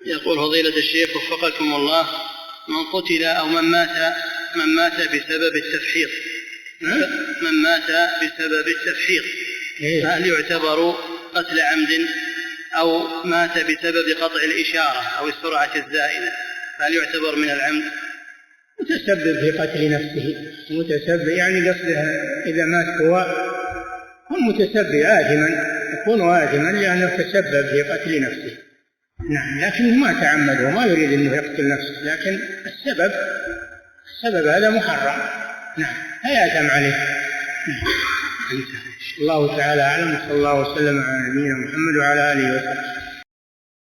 يقول فضيلة الشيخ وفقكم الله، من قتل أو من مات بسبب التفحيط، فهل يعتبر قتل عمد؟ أو مات بسبب قطع الإشارة أو السرعة الزائدة، فهل يعتبر من العمد؟ متسبب في قتل نفسه، متسبب يعني قصده إذا مات هو متسبب آثما، يكون آثما لأنه تسبب في قتل نفسه. نعم، لكنه ما تعمد وما يريد أنه يقتل نفسه، لكن السبب هذا محرم. نعم، هيأثم عليه. الله تعالى أعلم، صلى الله وسلم على نبينا محمد وعلى آله وسلم.